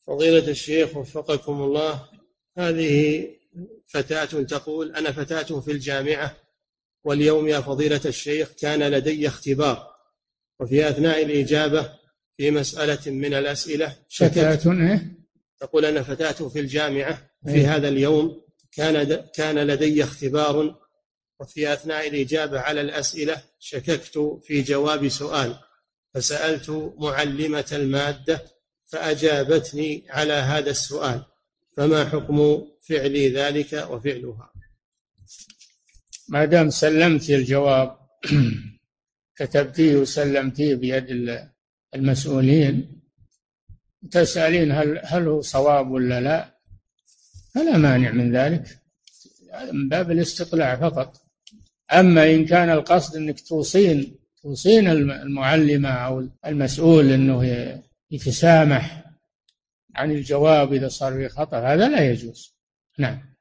فضيلة الشيخ وفقكم الله، هذه فتاة تقول: أنا فتاة في الجامعة، واليوم يا فضيلة الشيخ كان لدي اختبار، وفي أثناء الإجابة في مسألة من الأسئلة شككت. تقول: أنا فتاة في الجامعة، في هذا اليوم كان لدي اختبار، وفي أثناء الإجابة على الأسئلة شككت في جواب سؤال، فسألت معلمة المادة فأجابتني على هذا السؤال، فما حكم فعلي ذلك وفعلها؟ ما دام سلمت الجواب كتبتيه وسلمتيه بيد المسؤولين، تسألين هل هو صواب ولا لا، فلا مانع من ذلك، من باب الاستطلاع فقط. أما إن كان القصد أنك توصين المعلمة أو المسؤول أنه يتسامح عن الجواب إذا صار في خطأ، هذا لا يجوز. نعم.